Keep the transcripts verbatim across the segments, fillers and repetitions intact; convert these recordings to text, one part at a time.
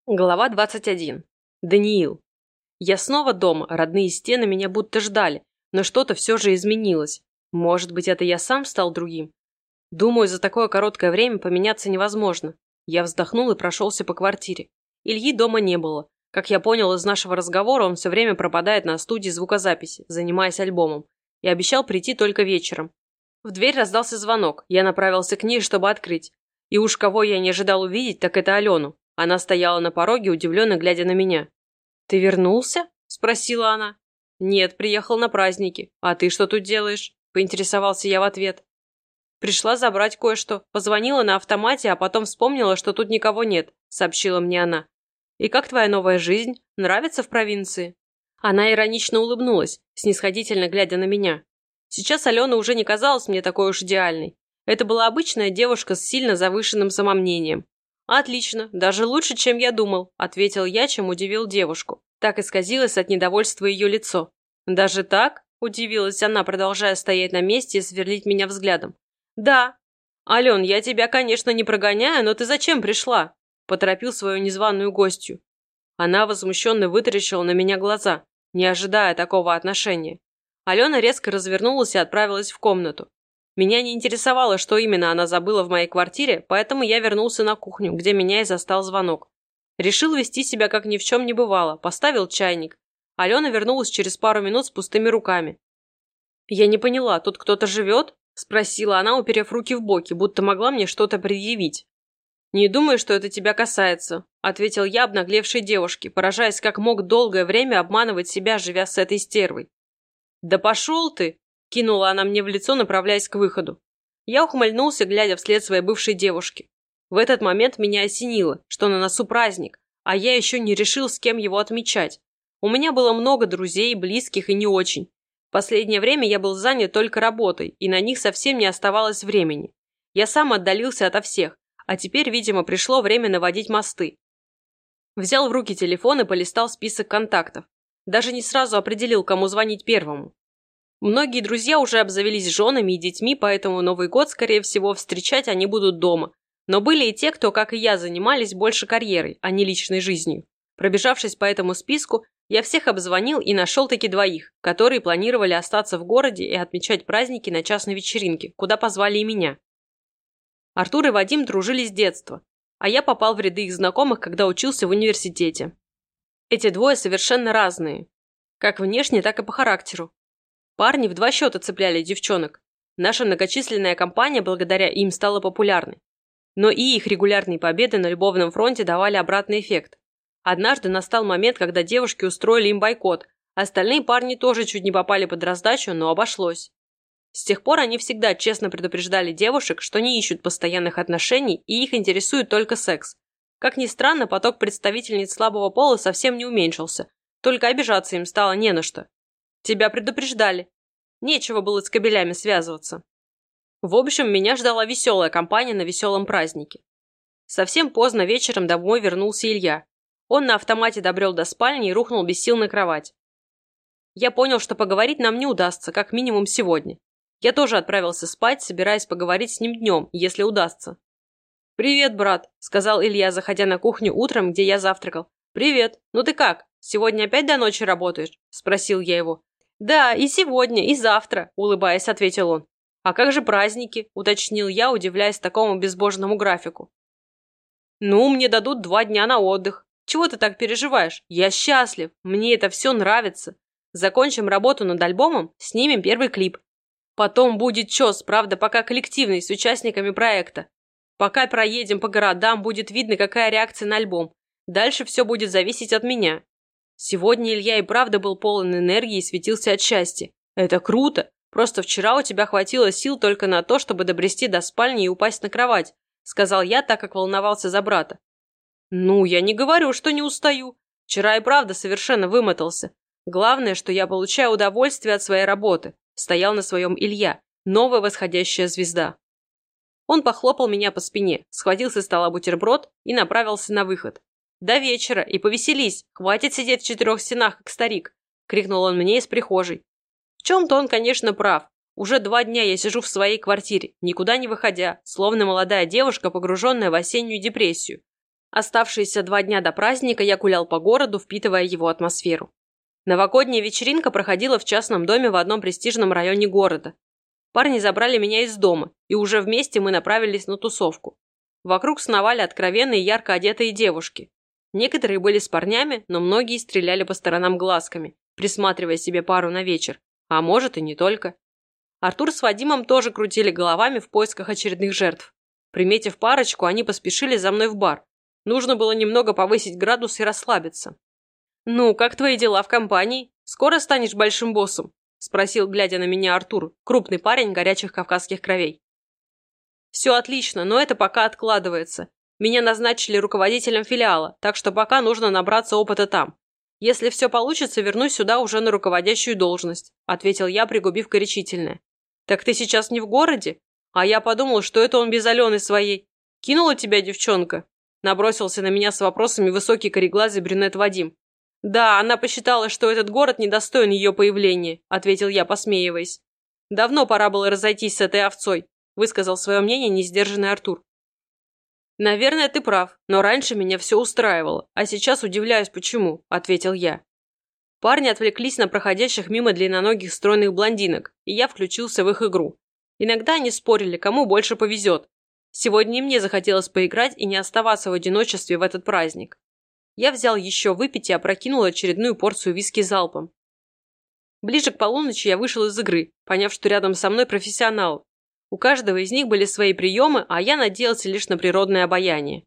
Глава двадцать один. Даниил. Я снова дома, родные стены меня будто ждали, но что-то все же изменилось. Может быть, это я сам стал другим? Думаю, за такое короткое время поменяться невозможно. Я вздохнул и прошелся по квартире. Ильи дома не было. Как я понял из нашего разговора, он все время пропадает на студии звукозаписи, занимаясь альбомом, и обещал прийти только вечером. В дверь раздался звонок, я направился к ней, чтобы открыть. И уж кого я не ожидал увидеть, так это Алену. Она стояла на пороге, удивленно глядя на меня. «Ты вернулся?» – спросила она. «Нет, приехал на праздники. А ты что тут делаешь?» – поинтересовался я в ответ. «Пришла забрать кое-что. Позвонила на автомате, а потом вспомнила, что тут никого нет», – сообщила мне она. «И как твоя новая жизнь? Нравится в провинции?» Она иронично улыбнулась, снисходительно глядя на меня. Сейчас Алена уже не казалась мне такой уж идеальной. Это была обычная девушка с сильно завышенным самомнением. «Отлично, даже лучше, чем я думал», – ответил я, чем удивил девушку. Так исказилось от недовольства ее лицо. «Даже так?» – удивилась она, продолжая стоять на месте и сверлить меня взглядом. «Да. Ален, я тебя, конечно, не прогоняю, но ты зачем пришла?» – поторопил свою незваную гостью. Она возмущенно вытаращила на меня глаза, не ожидая такого отношения. Алена резко развернулась и отправилась в комнату. Меня не интересовало, что именно она забыла в моей квартире, поэтому я вернулся на кухню, где меня и застал звонок. Решил вести себя, как ни в чем не бывало, поставил чайник. Алена вернулась через пару минут с пустыми руками. «Я не поняла, тут кто-то живет?» – спросила она, уперев руки в боки, будто могла мне что-то предъявить. «Не думаю, что это тебя касается», – ответил я обнаглевшей девушке, поражаясь, как мог долгое время обманывать себя, живя с этой стервой. «Да пошел ты!» – кинула она мне в лицо, направляясь к выходу. Я ухмыльнулся, глядя вслед своей бывшей девушке. В этот момент меня осенило, что на носу праздник, а я еще не решил, с кем его отмечать. У меня было много друзей, близких и не очень. В последнее время я был занят только работой, и на них совсем не оставалось времени. Я сам отдалился ото всех, а теперь, видимо, пришло время наводить мосты. Взял в руки телефон и полистал список контактов. Даже не сразу определил, кому звонить первому. Многие друзья уже обзавелись женами и детьми, поэтому Новый год, скорее всего, встречать они будут дома. Но были и те, кто, как и я, занимались больше карьерой, а не личной жизнью. Пробежавшись по этому списку, я всех обзвонил и нашел-таки двоих, которые планировали остаться в городе и отмечать праздники на частной вечеринке, куда позвали и меня. Артур и Вадим дружили с детства, а я попал в ряды их знакомых, когда учился в университете. Эти двое совершенно разные, как внешне, так и по характеру. Парни в два счета цепляли девчонок. Наша многочисленная компания благодаря им стала популярной. Но и их регулярные победы на любовном фронте давали обратный эффект. Однажды настал момент, когда девушки устроили им бойкот, остальные парни тоже чуть не попали под раздачу, но обошлось. С тех пор они всегда честно предупреждали девушек, что не ищут постоянных отношений и их интересует только секс. Как ни странно, поток представительниц слабого пола совсем не уменьшился, только обижаться им стало не на что. Тебя предупреждали. Нечего было с кобелями связываться. В общем, меня ждала веселая компания на веселом празднике. Совсем поздно вечером домой вернулся Илья. Он на автомате добрел до спальни и рухнул без сил на кровать. Я понял, что поговорить нам не удастся, как минимум сегодня. Я тоже отправился спать, собираясь поговорить с ним днем, если удастся. «Привет, брат», — сказал Илья, заходя на кухню утром, где я завтракал. «Привет. Ну ты как? Сегодня опять до ночи работаешь?» — спросил я его. «Да, и сегодня, и завтра», — улыбаясь, ответил он. «А как же праздники?» – уточнил я, удивляясь такому безбожному графику. «Ну, мне дадут два дня на отдых. Чего ты так переживаешь? Я счастлив. Мне это все нравится. Закончим работу над альбомом, снимем первый клип. Потом будет чес, правда, пока коллективный, с участниками проекта. Пока проедем по городам, будет видно, какая реакция на альбом. Дальше все будет зависеть от меня». Сегодня Илья и правда был полон энергии и светился от счастья. «Это круто! Просто вчера у тебя хватило сил только на то, чтобы добрести до спальни и упасть на кровать», — сказал я, так как волновался за брата. «Ну, я не говорю, что не устаю. Вчера и правда совершенно вымотался. Главное, что я получаю удовольствие от своей работы», — стоял на своем Илья, новая восходящая звезда. Он похлопал меня по спине, схватил со стола бутерброд и направился на выход. «До вечера и повеселись, хватит сидеть в четырех стенах, как старик», — крикнул он мне из прихожей. В чем-то он, конечно, прав. Уже два дня я сижу в своей квартире, никуда не выходя, словно молодая девушка, погруженная в осеннюю депрессию. Оставшиеся два дня до праздника я гулял по городу, впитывая его атмосферу. Новогодняя вечеринка проходила в частном доме в одном престижном районе города. Парни забрали меня из дома, и уже вместе мы направились на тусовку. Вокруг сновали откровенные ярко одетые девушки. Некоторые были с парнями, но многие стреляли по сторонам глазками, присматривая себе пару на вечер, а может и не только. Артур с Вадимом тоже крутили головами в поисках очередных жертв. Приметив парочку, они поспешили за мной в бар. Нужно было немного повысить градус и расслабиться. «Ну, как твои дела в компании? Скоро станешь большим боссом?» – спросил, глядя на меня, Артур, крупный парень горячих кавказских кровей. «Все отлично, но это пока откладывается. Меня назначили руководителем филиала, так что пока нужно набраться опыта там. Если все получится, вернусь сюда уже на руководящую должность», – ответил я, пригубив горячительное. «Так ты сейчас не в городе? А я подумал, что это он без Алены своей. Кинула тебя девчонка?» Набросился на меня с вопросами высокий кореглазый брюнет Вадим. «Да, она посчитала, что этот город недостоин ее появления», – ответил я, посмеиваясь. «Давно пора было разойтись с этой овцой», – высказал свое мнение несдержанный Артур. «Наверное, ты прав, но раньше меня все устраивало, а сейчас удивляюсь, почему», – ответил я. Парни отвлеклись на проходящих мимо длинноногих стройных блондинок, и я включился в их игру. Иногда они спорили, кому больше повезет. Сегодня и мне захотелось поиграть и не оставаться в одиночестве в этот праздник. Я взял еще выпить и опрокинул очередную порцию виски залпом. Ближе к полуночи я вышел из игры, поняв, что рядом со мной профессионал. У каждого из них были свои приемы, а я надеялся лишь на природное обаяние.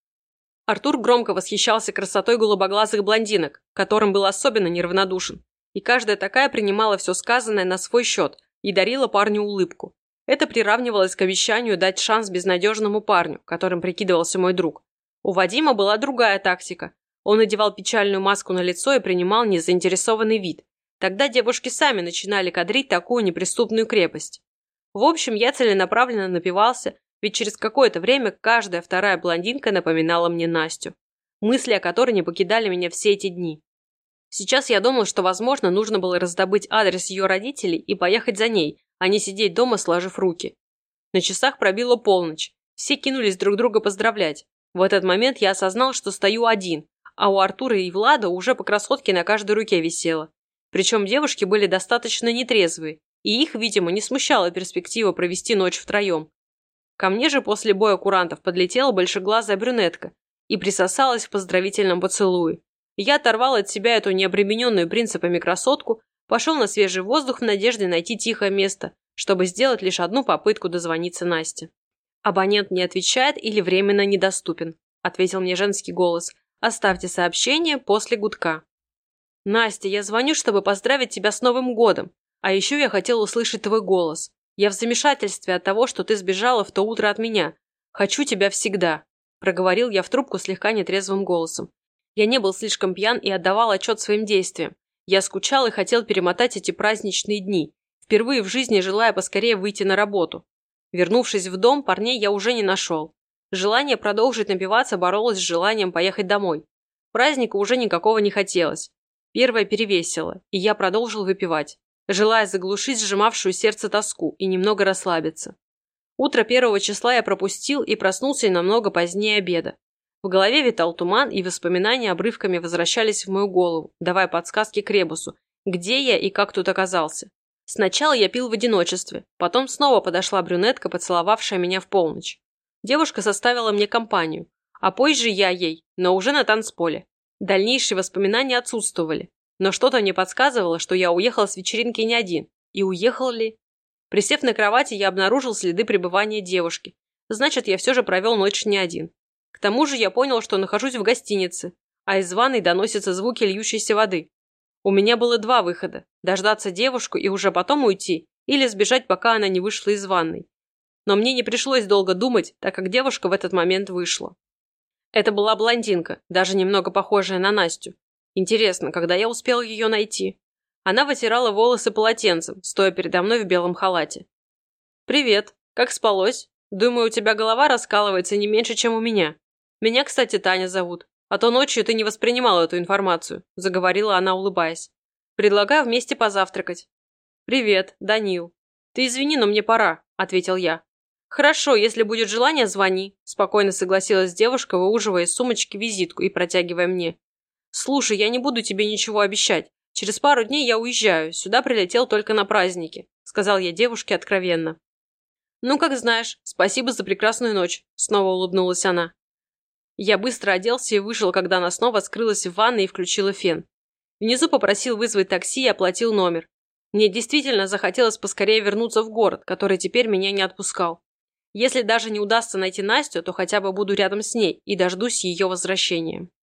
Артур громко восхищался красотой голубоглазых блондинок, к которым был особенно неравнодушен, и каждая такая принимала все сказанное на свой счет и дарила парню улыбку. Это приравнивалось к обещанию дать шанс безнадежному парню, которым прикидывался мой друг. У Вадима была другая тактика. Он надевал печальную маску на лицо и принимал незаинтересованный вид. Тогда девушки сами начинали кадрить такую неприступную крепость. В общем, я целенаправленно напивался, ведь через какое-то время каждая вторая блондинка напоминала мне Настю, мысли о которой не покидали меня все эти дни. Сейчас я думал, что, возможно, нужно было раздобыть адрес ее родителей и поехать за ней, а не сидеть дома, сложив руки. На часах пробила полночь. Все кинулись друг друга поздравлять. В этот момент я осознал, что стою один, а у Артура и Влада уже по красотке на каждой руке висело. Причем девушки были достаточно нетрезвые, и их, видимо, не смущала перспектива провести ночь втроем. Ко мне же после боя курантов подлетела большеглазая брюнетка и присосалась в поздравительном поцелуе. Я оторвал от себя эту необремененную принципами красотку, пошел на свежий воздух в надежде найти тихое место, чтобы сделать лишь одну попытку дозвониться Насте. «Абонент не отвечает или временно недоступен», – ответил мне женский голос. «Оставьте сообщение после гудка». «Настя, я звоню, чтобы поздравить тебя с Новым годом. А еще я хотел услышать твой голос. Я в замешательстве от того, что ты сбежала в то утро от меня. Хочу тебя всегда», – проговорил я в трубку слегка нетрезвым голосом. Я не был слишком пьян и отдавал отчет своим действиям. Я скучал и хотел перемотать эти праздничные дни, впервые в жизни желая поскорее выйти на работу. Вернувшись в дом, парней я уже не нашел. Желание продолжить напиваться боролось с желанием поехать домой. Праздника уже никакого не хотелось. Первое перевесило, и я продолжил выпивать, желая заглушить сжимавшую сердце тоску и немного расслабиться. Утро первого числа я пропустил и проснулся намного позднее обеда. В голове витал туман, и воспоминания обрывками возвращались в мою голову, давая подсказки к ребусу, где я и как тут оказался. Сначала я пил в одиночестве, потом снова подошла брюнетка, поцеловавшая меня в полночь. Девушка составила мне компанию, а позже я ей, но уже на танцполе. Дальнейшие воспоминания отсутствовали, но что-то мне подсказывало, что я уехал с вечеринки не один. И уехал ли? Присев на кровати, я обнаружил следы пребывания девушки. Значит, я все же провел ночь не один. К тому же я понял, что нахожусь в гостинице, а из ванной доносятся звуки льющейся воды. У меня было два выхода – дождаться девушку и уже потом уйти, или сбежать, пока она не вышла из ванной. Но мне не пришлось долго думать, так как девушка в этот момент вышла. Это была блондинка, даже немного похожая на Настю. Интересно, когда я успел ее найти? Она вытирала волосы полотенцем, стоя передо мной в белом халате. «Привет, как спалось? Думаю, у тебя голова раскалывается не меньше, чем у меня. Меня, кстати, Таня зовут. А то ночью ты не воспринимала эту информацию», – заговорила она, улыбаясь. «Предлагаю вместе позавтракать». «Привет, Данил. Ты извини, но мне пора», – ответил я. «Хорошо, если будет желание, звони», – спокойно согласилась девушка, выуживая из сумочки визитку и протягивая мне. «Слушай, я не буду тебе ничего обещать. Через пару дней я уезжаю, сюда прилетел только на праздники», – сказал я девушке откровенно. «Ну, как знаешь, спасибо за прекрасную ночь», – снова улыбнулась она. Я быстро оделся и вышел, когда она снова скрылась в ванной и включила фен. Внизу попросил вызвать такси и оплатил номер. Мне действительно захотелось поскорее вернуться в город, который теперь меня не отпускал. Если даже не удастся найти Настю, то хотя бы буду рядом с ней и дождусь ее возвращения.